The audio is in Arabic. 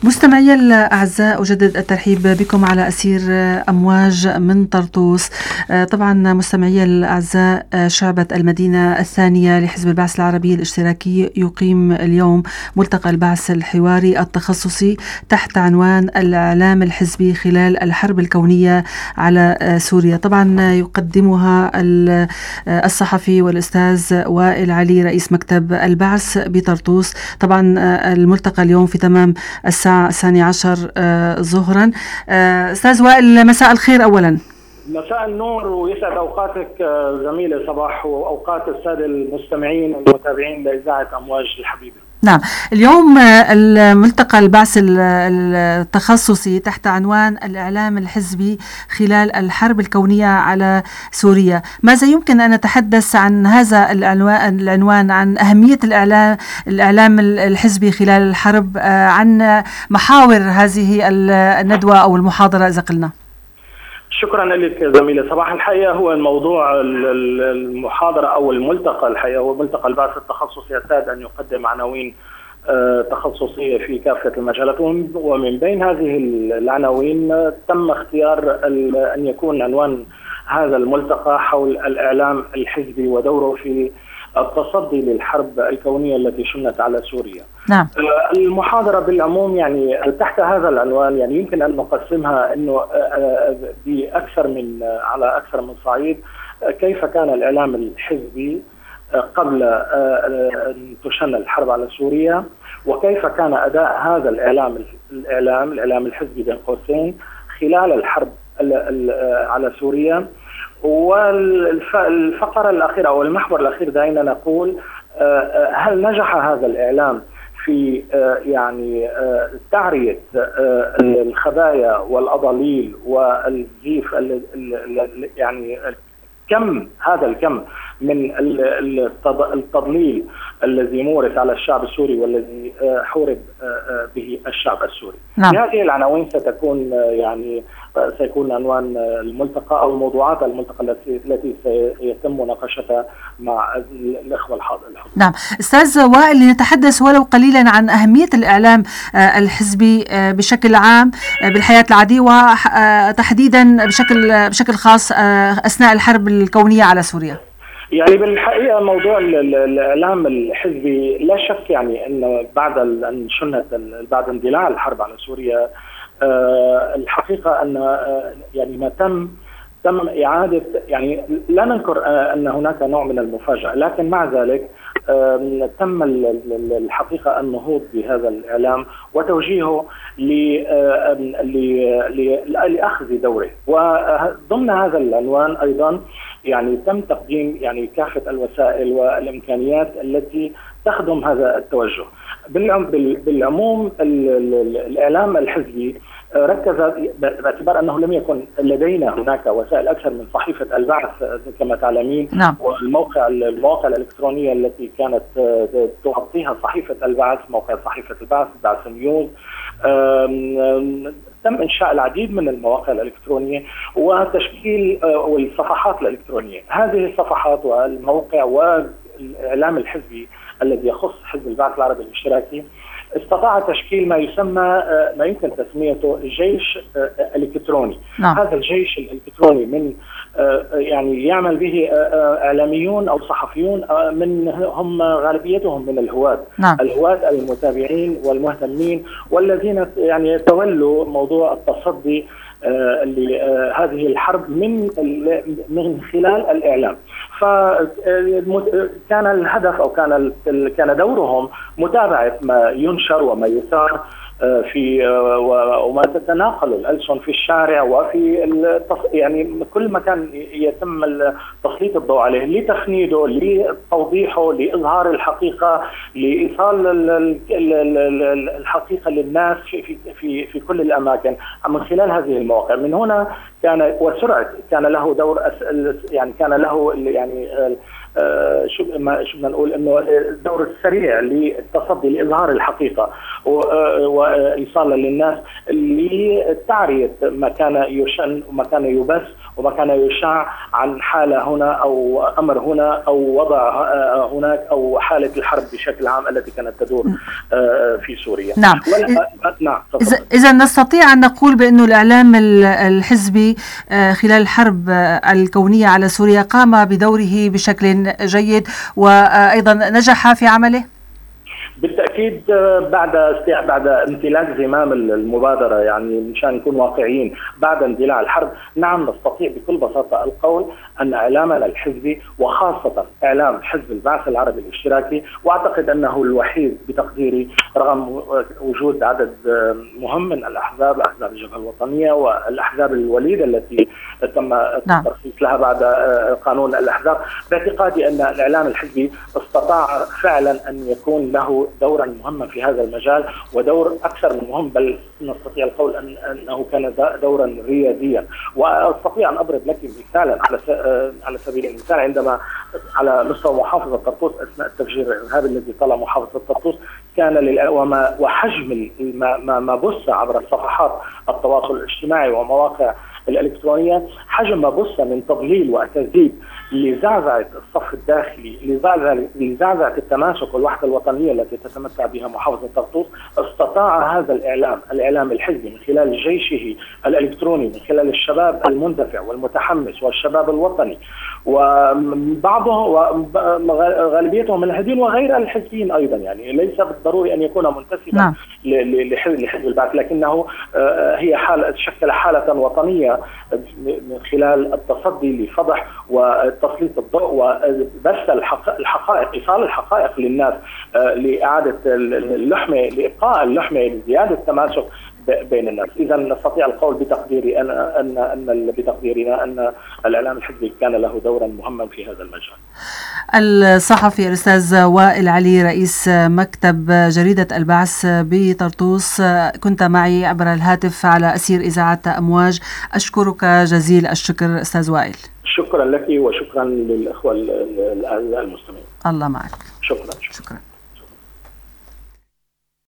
مستمعي الأعزاء، أجدد الترحيب بكم على أسير أمواج من طرطوس. طبعا مستمعي الأعزاء، شعبة المدينة الثانية لحزب البعث العربي الاشتراكي يقيم اليوم ملتقى البعث الحواري التخصصي تحت عنوان الإعلام الحزبي خلال الحرب الكونية على سوريا. طبعا يقدمها الصحفي والأستاذ وائل علي رئيس مكتب البعث بطرطوس. طبعا الملتقى اليوم في تمام الساعة 12 ظهرا. أستاذ وائل، مساء الخير أولا. مساء النور ويسعد أوقاتك زميلة صباح وأوقات السادة المستمعين والمتابعين لإذاعة أمواج الحبيبة. نعم، اليوم الملتقى البعث التخصصي تحت عنوان الإعلام الحزبي خلال الحرب الكونية على سوريا. ماذا يمكن أن نتحدث عن هذا العنوان، عن أهمية الإعلام الحزبي خلال الحرب، عن محاور هذه الندوة أو المحاضرة إذا قلنا؟ شكرا لك زميلة صباح. الحقيقة هو الموضوع المحاضرة أو الملتقى، الحقيقة هو ملتقى البعث التخصصي يعتاد أن يقدم عناوين تخصصية في كافة المجالات، ومن بين هذه العناوين تم اختيار أن يكون عنوان هذا الملتقى حول الإعلام الحزبي ودوره في التصدي للحرب الكونية التي شنت على سوريا. نعم. المحاضرة بالعموم يعني تحت هذا العنوان يعني يمكن أن نقسمها أنه على أكثر من صعيد. كيف كان الإعلام الحزبي قبل أن تشن الحرب على سوريا، وكيف كان أداء هذا الإعلام الحزبي بين قوسين خلال الحرب على سوريا. والفقرة الأخيرة أو المحور الأخير دعينا نقول هل نجح هذا الإعلام في تعرية الخبايا والأضاليل والزيف، يعني هذا الكم من التضليل الذي مورس على الشعب السوري والذي حورب به الشعب السوري. نعم. هذه العناوين سيكون عنوان الملتقى أو موضوعات الملتقى التي سيتم مناقشتها مع الإخوة الحاضرين. نعم، أستاذ وائل، لنتحدث ولو قليلا عن أهمية الإعلام الحزبي بشكل عام بالحياة العادية، وتحديدا بشكل خاص أثناء الحرب الكونية على سوريا. يعني بالحقيقة موضوع الإعلام الحزبي لا شك يعني أن بعد اندلاع الحرب على سوريا الحقيقة أن ما تم إعادة، يعني لا ننكر أن هناك نوع من المفاجأة، لكن مع ذلك تم الحقيقة النهوض بهذا الإعلام وتوجيهه لأخذ دوره. وضمن هذا العنوان أيضا يعني تم تقديم كافة الوسائل والإمكانيات التي تخدم هذا التوجه. بالعموم الإعلام الحزبي ركز باعتبار أنه لم يكن لدينا هناك وسائل أكثر من صحيفة البعث كما تعلمين. نعم. والمواقع الإلكترونية التي كانت تغطيها صحيفة البعث، موقع صحيفة البعث، بعث نيوز. تم إنشاء العديد من المواقع الإلكترونية وتشكيل والصفحات الإلكترونية. هذه الصفحات والموقع والإعلام الحزبي الذي يخص حزب البعث العربي الاشتراكي استطاع تشكيل ما يسمى ما يمكن تسميته الجيش الإلكتروني. نعم. هذا الجيش الإلكتروني من يعمل به إعلاميون أو صحفيون هم غالبيتهم من الهواة. نعم. الهواة المتابعين والمهتمين والذين تولوا موضوع التصدي لهذه الحرب من خلال الإعلام. فكان الهدف أو كان دورهم متابعة ما ينشر وما يثار وما تتناقل الألسن في الشارع وفي كل مكان يتم تسليط الضوء عليه لتفنيده، لتوضيحه، لإظهار الحقيقة، لإيصال الحقيقة للناس في كل الأماكن من خلال هذه المواقع. من هنا كان له دور، كان له شو بدنا نقول انه الدور السريع للتصدي لاظهار الحقيقه وايصالها للناس، لتعريه ما كان يشن وما كان يبث وما كان يشاع عن حالة هنا أو أمر هنا أو وضع هناك أو حالة الحرب بشكل عام التي كانت تدور في سوريا. نعم. نعم. إذا نستطيع أن نقول بأن الإعلام الحزبي خلال الحرب الكونية على سوريا قام بدوره بشكل جيد وأيضا نجح في عمله؟ بالتأكيد بعد امتلاك زمام المبادرة، يعني مشان نكون واقعيين، بعد اندلاع الحرب نعم نستطيع بكل بساطة القول أن إعلامنا الحزبي وخاصة إعلام حزب البعث العربي الاشتراكي، وأعتقد أنه الوحيد بتقديري رغم وجود عدد مهم من الأحزاب، أحزاب الجبهة الوطنية والأحزاب الوليدة التي تم الترخيص لها بعد قانون الأحزاب، باعتقادي أن الإعلام الحزبي استطاع فعلا أن يكون له دورا مهما في هذا المجال، ودور أكثر من مهم، بل نستطيع القول أنه كان دورا رياديا. وأستطيع أن أضرب لك مثالا على سبيل المثال، عندما على مستوى محافظة طرطوس أثناء التفجير الإرهابي الذي طال محافظة طرطوس كان وحجم ما بث عبر صفحات التواصل الاجتماعي ومواقع الإلكترونية، حجم ما بث من تضليل وأكاذيب لزعزعة الصف الداخلي، لزعزعة التماسك والوحدة الوطنية التي تتمتع بها محافظة طرطوس، استطاع هذا الإعلام الحزبي من خلال جيشه الإلكتروني، من خلال الشباب المندفع والمتحمس والشباب الوطني، وبعضهم وغالبيتهم الهادين وغير الحزبيين أيضا، يعني ليس بالضروري أن يكون منتسبا لحزب البعث، لكنه هي شكل حالة وطنية من خلال التصدي لفضح وتسليط الضوء وبث الحقائق، إيصال الحقائق للناس، لإعادة اللحمة، لإبقاء اللحمة، لزيادة التماسك بين الناس. إذا نستطيع القول بتقديري بتقديرنا أن الإعلام الحزبي كان له دورا مهما في هذا المجال. الصحفي الأستاذ وائل علي رئيس مكتب جريدة البعث بطرطوس، كنت معي عبر الهاتف على أثير إذاعة أمواج. أشكرك جزيل الشكر أستاذ وائل. شكرا لك وشكرا للأخوة الأعزاء المستمعين. الله معك. شكرا.